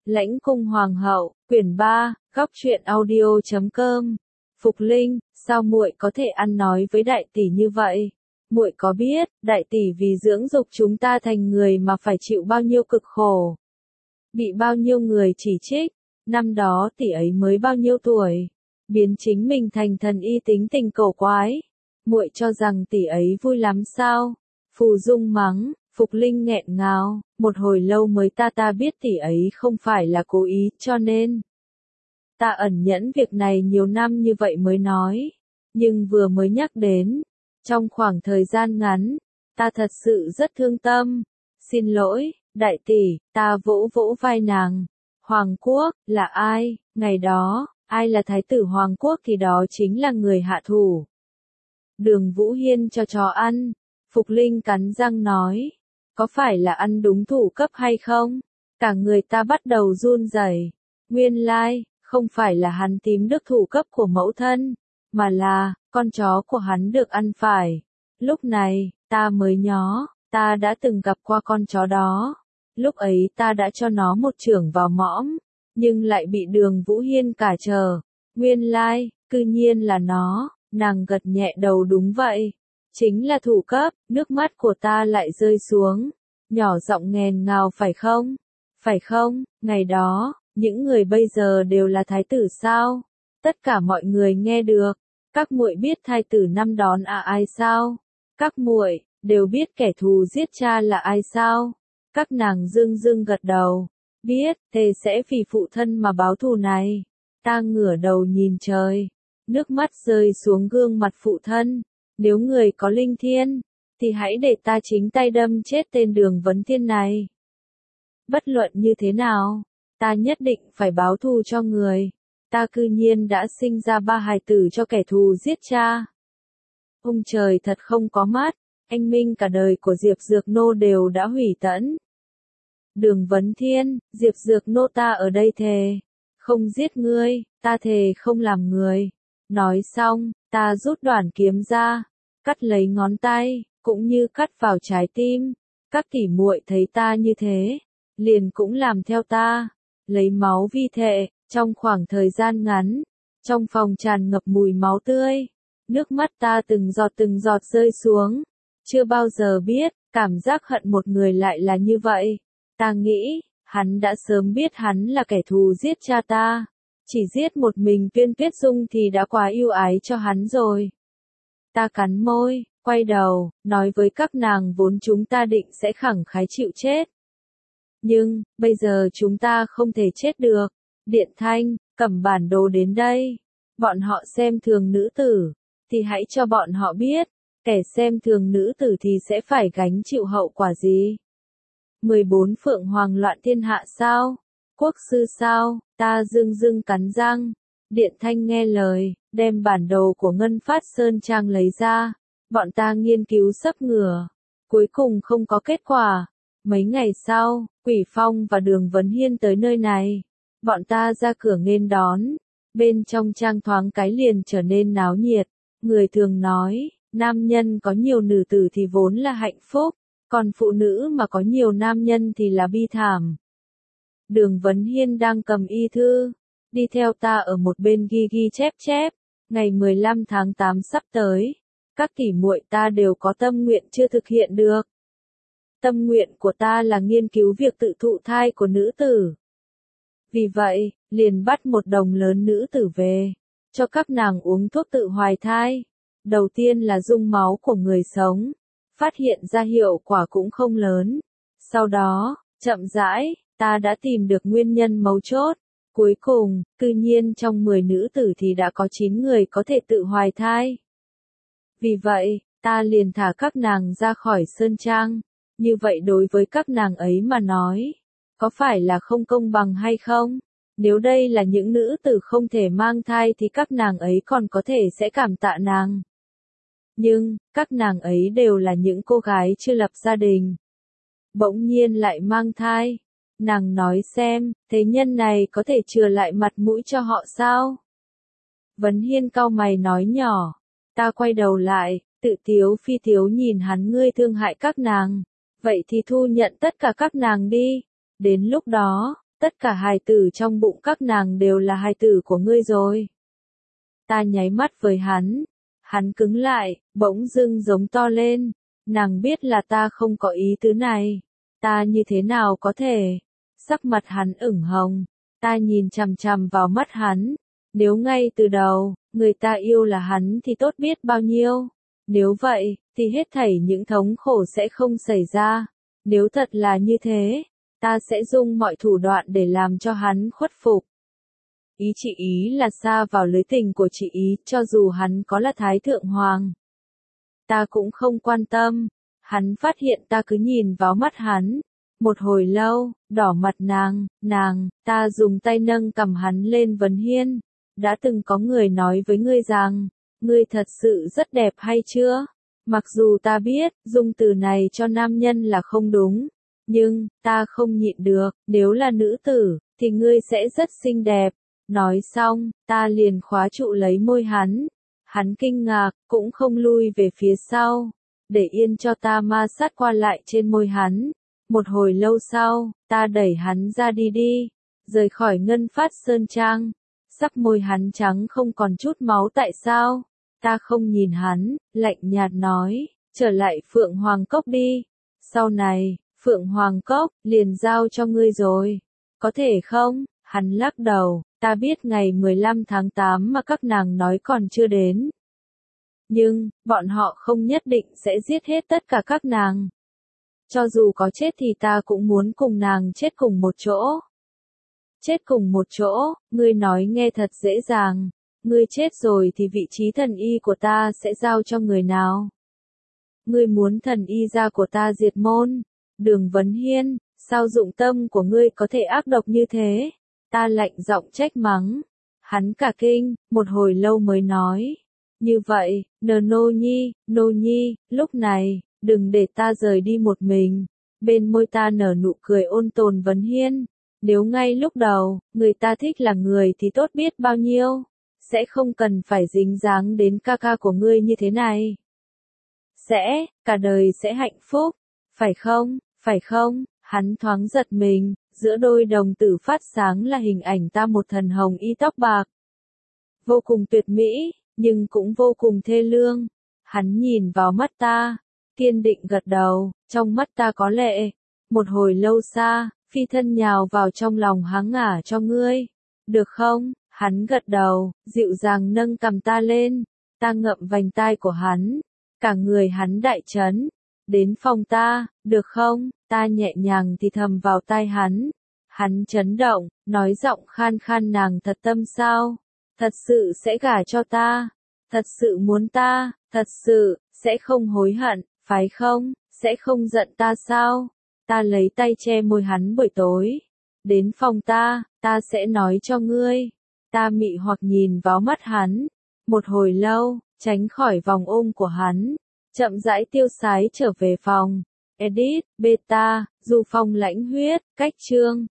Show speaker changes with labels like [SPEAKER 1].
[SPEAKER 1] Lãnh cung hoàng hậu, quyển 3, góc truyện audio.com. Phục Linh, sao muội có thể ăn nói với đại tỷ như vậy? Muội có biết, đại tỷ vì dưỡng dục chúng ta thành người mà phải chịu bao nhiêu cực khổ, bị bao nhiêu người chỉ trích. Năm đó tỷ ấy mới bao nhiêu tuổi, biến chính mình thành thần y tính tình cổ quái. Muội cho rằng tỷ ấy vui lắm sao? Phù Dung mắng. Phục Linh nghẹn ngào, một hồi lâu mới ta biết tỷ ấy không phải là cố ý, cho nên ta ẩn nhẫn việc này nhiều năm như vậy mới nói. Nhưng vừa mới nhắc đến, trong khoảng thời gian ngắn, ta thật sự rất thương tâm. Xin lỗi, đại tỷ, ta vỗ vỗ vai nàng. Hoàng quốc, là ai? Ngày đó, ai là thái tử Hoàng quốc thì đó chính là người hạ thủ Đường Vũ Hiên cho chó ăn. Phục Linh cắn răng nói. Có phải là ăn đúng thủ cấp hay không? Cả người ta bắt đầu run rẩy. Nguyên lai, không phải là hắn tím được thủ cấp của mẫu thân, mà là, con chó của hắn được ăn phải. Lúc này, ta mới nhớ, ta đã từng gặp qua con chó đó. Lúc ấy ta đã cho nó một chưởng vào mõm, nhưng lại bị Đường Vũ Hiên cản trở. Nguyên lai, cư nhiên là nó. Nàng gật nhẹ đầu. Đúng vậy. Chính là thủ cấp. Nước mắt của ta lại rơi xuống. Nhỏ giọng nghẹn ngào. Phải không? Phải không? Ngày đó, những người bây giờ đều là thái tử sao? Tất cả mọi người nghe được. Các muội biết thái tử năm đón ai sao? Các muội đều biết kẻ thù giết cha là ai sao? Các nàng dưng gật đầu. Biết, thề sẽ vì phụ thân mà báo thù này. Ta ngửa đầu nhìn trời. Nước mắt rơi xuống gương mặt phụ thân. Nếu người có linh thiên, thì hãy để ta chính tay đâm chết tên Đường Vấn Thiên này. Bất luận như thế nào, ta nhất định phải báo thù cho người. Ta cư nhiên đã sinh ra 3 hài tử cho kẻ thù giết cha. Ông trời thật không có mắt, anh minh cả đời của Diệp Dược Nô đều đã hủy tẫn. Đường Vấn Thiên, Diệp Dược Nô ta ở đây thề, không giết ngươi, ta thề không làm người. Nói xong, ta rút đoạn kiếm ra, cắt lấy ngón tay, cũng như cắt vào trái tim. Các tỷ muội thấy ta như thế, liền cũng làm theo ta, lấy máu vi thệ. Trong khoảng thời gian ngắn, trong phòng tràn ngập mùi máu tươi, nước mắt ta từng giọt rơi xuống. Chưa bao giờ biết, cảm giác hận một người lại là như vậy. Ta nghĩ, hắn đã sớm biết hắn là kẻ thù giết cha ta. Chỉ giết một mình Viên Tuyết Dung thì đã quá yêu ái cho hắn rồi. Ta cắn môi, quay đầu, nói với các nàng vốn chúng ta định sẽ khẳng khái chịu chết. Nhưng, bây giờ chúng ta không thể chết được. Điện Thanh, cầm bản đồ đến đây. Bọn họ xem thường nữ tử, thì hãy cho bọn họ biết, kẻ xem thường nữ tử thì sẽ phải gánh chịu hậu quả gì. 14 Phượng Hoàng loạn thiên hạ sao? Quốc sư sao? Ta dưng cắn răng. Điện Thanh nghe lời, đem bản đồ của Ngân Phát Sơn Trang lấy ra. Bọn ta nghiên cứu sấp ngửa. Cuối cùng không có kết quả. Mấy ngày sau, Quỷ Phong và Đường Vấn Hiên tới nơi này. Bọn ta ra cửa nghênh đón. Bên trong trang thoáng cái liền trở nên náo nhiệt. Người thường nói, nam nhân có nhiều nữ tử thì vốn là hạnh phúc, còn phụ nữ mà có nhiều nam nhân thì là bi thảm. Đường Vấn Hiên đang cầm y thư, đi theo ta ở một bên ghi chép. Ngày 15 tháng 8 sắp tới, các tỷ muội ta đều có tâm nguyện chưa thực hiện được. Tâm nguyện của ta là nghiên cứu việc tự thụ thai của nữ tử. Vì vậy, liền bắt một đồng lớn nữ tử về, cho các nàng uống thuốc tự hoài thai. Đầu tiên là dung máu của người sống, phát hiện ra hiệu quả cũng không lớn. Sau đó, chậm rãi, ta đã tìm được nguyên nhân mấu chốt. Cuối cùng, cư nhiên trong 10 nữ tử thì đã có 9 người có thể tự hoài thai. Vì vậy, ta liền thả các nàng ra khỏi sơn trang. Như vậy đối với các nàng ấy mà nói, có phải là không công bằng hay không? Nếu đây là những nữ tử không thể mang thai thì các nàng ấy còn có thể sẽ cảm tạ nàng. Nhưng, các nàng ấy đều là những cô gái chưa lập gia đình. Bỗng nhiên lại mang thai. Nàng nói xem, thế nhân này có thể chừa lại mặt mũi cho họ sao? Vấn Hiên cau mày nói nhỏ. Ta quay đầu lại, tự tiếu phi tiếu nhìn hắn. Ngươi thương hại các nàng. Vậy thì thu nhận tất cả các nàng đi. Đến lúc đó, Tất cả hài tử trong bụng các nàng đều là hài tử của ngươi rồi. Ta nháy mắt với hắn cứng lại, bỗng dưng giống to lên. Nàng biết là ta không có ý tứ này. Ta như thế nào có thể? Sắc mặt hắn ửng hồng. Ta nhìn chằm chằm vào mắt hắn. Nếu ngay từ đầu, người ta yêu là hắn thì tốt biết bao nhiêu. Nếu vậy, thì hết thảy những thống khổ sẽ không xảy ra. Nếu thật là như thế, ta sẽ dùng mọi thủ đoạn để làm cho hắn khuất phục. Ý chị ý là xa vào lưới tình của chị ý, cho dù hắn có là Thái Thượng Hoàng. Ta cũng không quan tâm. Hắn phát hiện ta cứ nhìn vào mắt hắn. Một hồi lâu, đỏ mặt ta dùng tay nâng cầm hắn lên vấn hiên. Đã từng có người nói với ngươi rằng, ngươi thật sự rất đẹp hay chưa? Mặc dù ta biết, dùng từ này cho nam nhân là không đúng. Nhưng, ta không nhịn được, nếu là nữ tử, thì ngươi sẽ rất xinh đẹp. Nói xong, ta liền khóa trụ lấy môi hắn. Hắn kinh ngạc, cũng không lui về phía sau. Để yên cho ta ma sát qua lại trên môi hắn. Một hồi lâu sau, ta đẩy hắn ra đi, rời khỏi Ngân Phát Sơn Trang. Sắc môi hắn trắng không còn chút máu tại sao? Ta không nhìn hắn, lạnh nhạt nói, trở lại Phượng Hoàng Cốc đi. Sau này, Phượng Hoàng Cốc, liền giao cho ngươi rồi. Có thể không? Hắn lắc đầu, ta biết ngày 15 tháng 8 mà các nàng nói còn chưa đến. Nhưng, bọn họ không nhất định sẽ giết hết tất cả các nàng. Cho dù có chết thì ta cũng muốn cùng nàng chết cùng một chỗ. Chết cùng một chỗ, ngươi nói nghe thật dễ dàng. Ngươi chết rồi thì vị trí thần y của ta sẽ giao cho người nào? Ngươi muốn thần y gia của ta diệt môn? Đường Vấn Hiên, sao dụng tâm của ngươi có thể ác độc như thế? Ta lạnh giọng trách mắng. Hắn cả kinh, một hồi lâu mới nói. Như vậy, Nô Nhi, lúc này, đừng để ta rời đi một mình. Bên môi ta nở nụ cười ôn tồn Vấn Hiên. Nếu ngay lúc đầu, người ta thích là người thì tốt biết bao nhiêu. Sẽ không cần phải dính dáng đến ca ca của ngươi như thế này. Cả đời sẽ hạnh phúc. Phải không, hắn thoáng giật mình, giữa đôi đồng tử phát sáng là hình ảnh ta một thần hồng y tóc bạc. Vô cùng tuyệt mỹ, nhưng cũng vô cùng thê lương. Hắn nhìn vào mắt ta, kiên định gật đầu, trong mắt ta có lệ. Một hồi lâu xa, phi thân nhào vào trong lòng hắn ngả cho ngươi. Được không? Hắn gật đầu, dịu dàng nâng cầm ta lên. Ta ngậm vành tai của hắn. Cả người hắn đại chấn. Đến phòng ta, được không? Ta nhẹ nhàng thì thầm vào tai hắn. Hắn chấn động, nói giọng khan khan nàng thật tâm sao? Thật sự sẽ gả cho ta? Thật sự muốn ta? Thật sự, sẽ không hối hận, phải không? Sẽ không giận ta sao? Ta lấy tay che môi hắn buổi tối. Đến phòng ta sẽ nói cho ngươi. Ta mị hoặc nhìn vào mắt hắn. Một hồi lâu, tránh khỏi vòng ôm của hắn. Chậm rãi tiêu sái trở về phòng. Edit, beta, Du Phong lãnh huyết, cách chương.